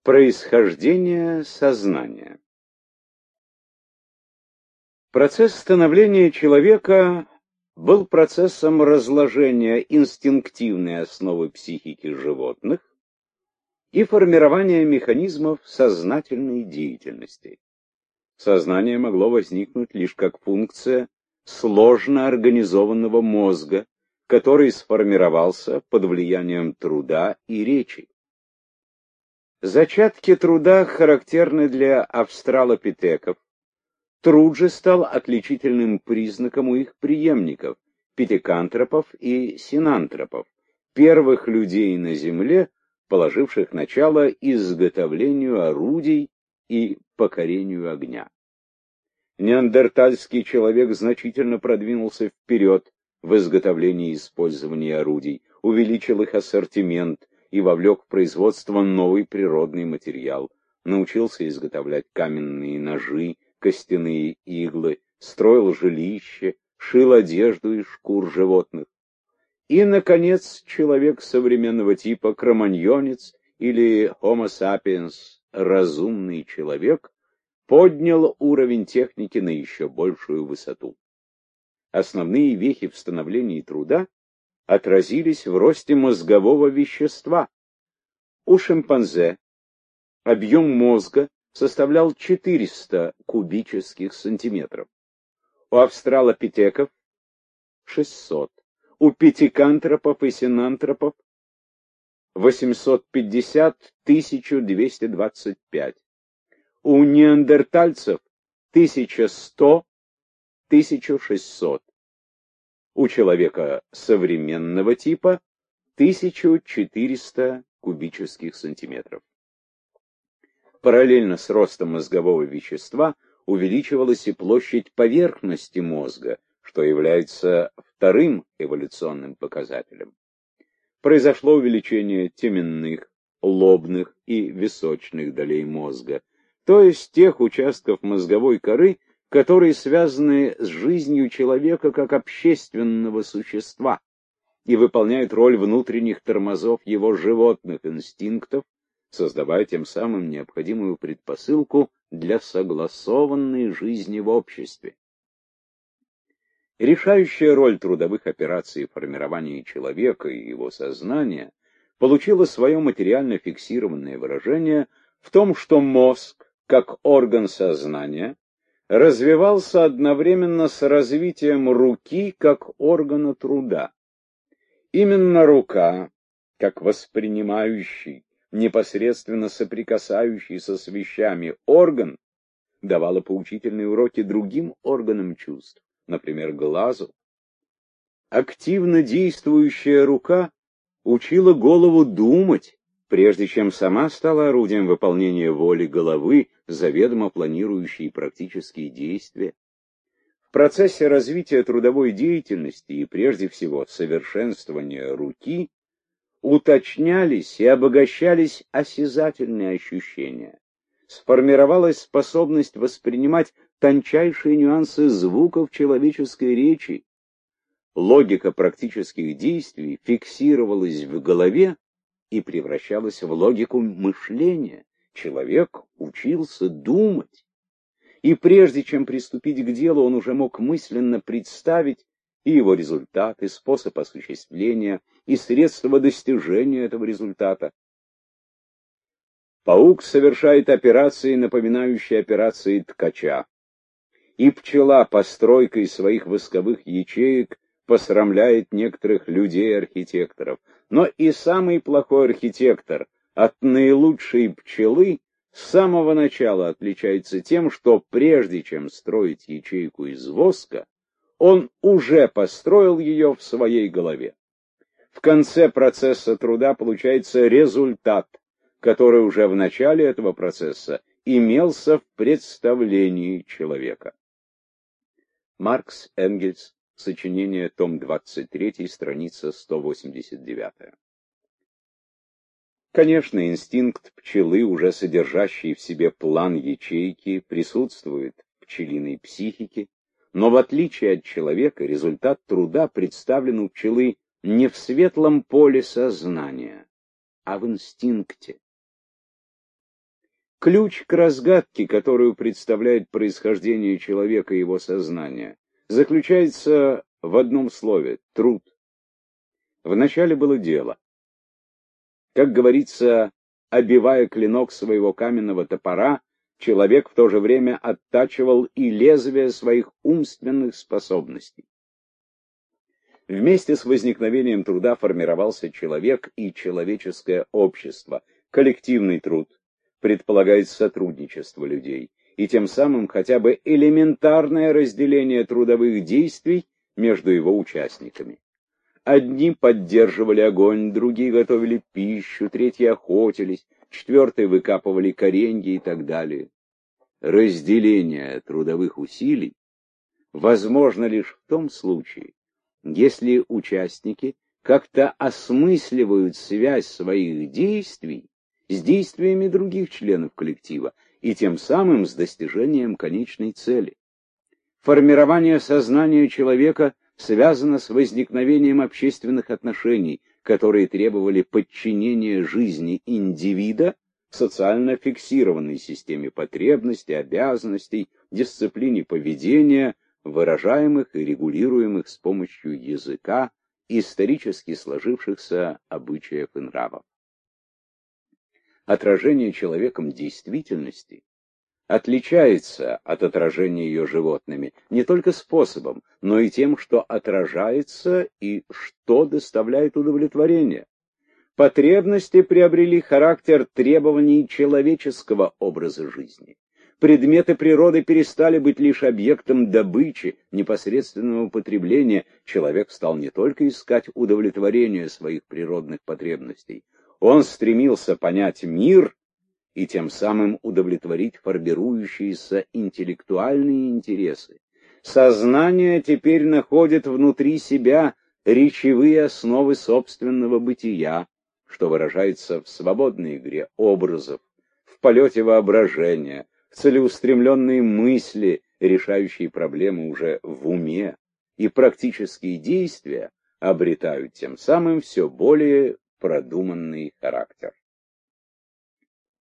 Происхождение сознания. Процесс становления человека был процессом разложения инстинктивной основы психики животных и формирования механизмов сознательной деятельности. Сознание могло возникнуть лишь как функция сложно организованного мозга, который сформировался под влиянием труда и речи. Зачатки труда характерны для австралопитеков. Труд же стал отличительным признаком у их преемников, пятикантропов и синантропов, первых людей на Земле, положивших начало изготовлению орудий и покорению огня. Неандертальский человек значительно продвинулся вперед в изготовлении и использовании орудий, увеличил их ассортимент и вовлек в производство новый природный материал, научился изготовлять каменные ножи, костяные иглы, строил жилища, шил одежду из шкур животных. И, наконец, человек современного типа, кроманьонец или Homo sapiens, разумный человек, поднял уровень техники на еще большую высоту. Основные вехи в становлении труда отразились в росте мозгового вещества. У шимпанзе объем мозга составлял 400 кубических сантиметров, у австралопитеков 600, у пятикантропов и синантропов 850-1225, у неандертальцев 1100-1600, у человека современного типа 1400 кубических сантиметров. Параллельно с ростом мозгового вещества увеличивалась и площадь поверхности мозга, что является вторым эволюционным показателем. Произошло увеличение теменных, лобных и височных долей мозга, то есть тех участков мозговой коры, которые связаны с жизнью человека как общественного существа и выполняют роль внутренних тормозов его животных инстинктов, создавая тем самым необходимую предпосылку для согласованной жизни в обществе. Решающая роль трудовых операций в формировании человека и его сознания получила свое материально фиксированное выражение в том, что мозг, как орган сознания, развивался одновременно с развитием руки как органа труда. Именно рука, как воспринимающий, непосредственно соприкасающийся с вещами орган, давала поучительные уроки другим органам чувств, например, глазу. Активно действующая рука учила голову думать, прежде чем сама стала орудием выполнения воли головы, заведомо планирующей практические действия. В процессе развития трудовой деятельности и, прежде всего, совершенствования руки уточнялись и обогащались осязательные ощущения. Сформировалась способность воспринимать тончайшие нюансы звуков человеческой речи. Логика практических действий фиксировалась в голове и превращалась в логику мышления. Человек учился думать. И прежде чем приступить к делу, он уже мог мысленно представить и его результат, и способ осуществления, и средства достижения этого результата. Паук совершает операции, напоминающие операции ткача. И пчела постройкой своих восковых ячеек посрамляет некоторых людей-архитекторов. Но и самый плохой архитектор от наилучшей пчелы с самого начала отличается тем, что прежде чем строить ячейку из воска, он уже построил ее в своей голове. В конце процесса труда получается результат, который уже в начале этого процесса имелся в представлении человека. Маркс, Энгельс, сочинение, том 23, страница 189. Конечно, инстинкт пчелы, уже содержащий в себе план ячейки, присутствует в пчелиной психике, но в отличие от человека, результат труда представлен у пчелы не в светлом поле сознания, а в инстинкте. Ключ к разгадке, которую представляет происхождение человека и его сознания, заключается в одном слове — труд. Вначале было дело. Как говорится, обивая клинок своего каменного топора, человек в то же время оттачивал и лезвие своих умственных способностей. Вместе с возникновением труда формировался человек и человеческое общество. Коллективный труд предполагает сотрудничество людей и тем самым хотя бы элементарное разделение трудовых действий между его участниками. Одни поддерживали огонь, другие готовили пищу, третьи охотились, четвертые выкапывали коренья и так далее. Разделение трудовых усилий возможно лишь в том случае, если участники как-то осмысливают связь своих действий с действиями других членов коллектива и тем самым с достижением конечной цели. Формирование сознания человека связано с возникновением общественных отношений, которые требовали подчинения жизни индивида социально фиксированной системе потребностей, обязанностей, дисциплине поведения, выражаемых и регулируемых с помощью языка, исторически сложившихся обычаев и нравов. Отражение человеком действительности отличается от отражения ее животными не только способом, но и тем, что отражается и что доставляет удовлетворение. Потребности приобрели характер требований человеческого образа жизни. Предметы природы перестали быть лишь объектом добычи, непосредственного потребления. Человек стал не только искать удовлетворение своих природных потребностей, он стремился понять мир и тем самым удовлетворить формирующиеся интеллектуальные интересы. Сознание теперь находит внутри себя речевые основы собственного бытия, что выражается в свободной игре образов, в полете воображения, в целеустремленной мысли, решающей проблемы уже в уме, и практические действия обретают тем самым все более продуманный характер.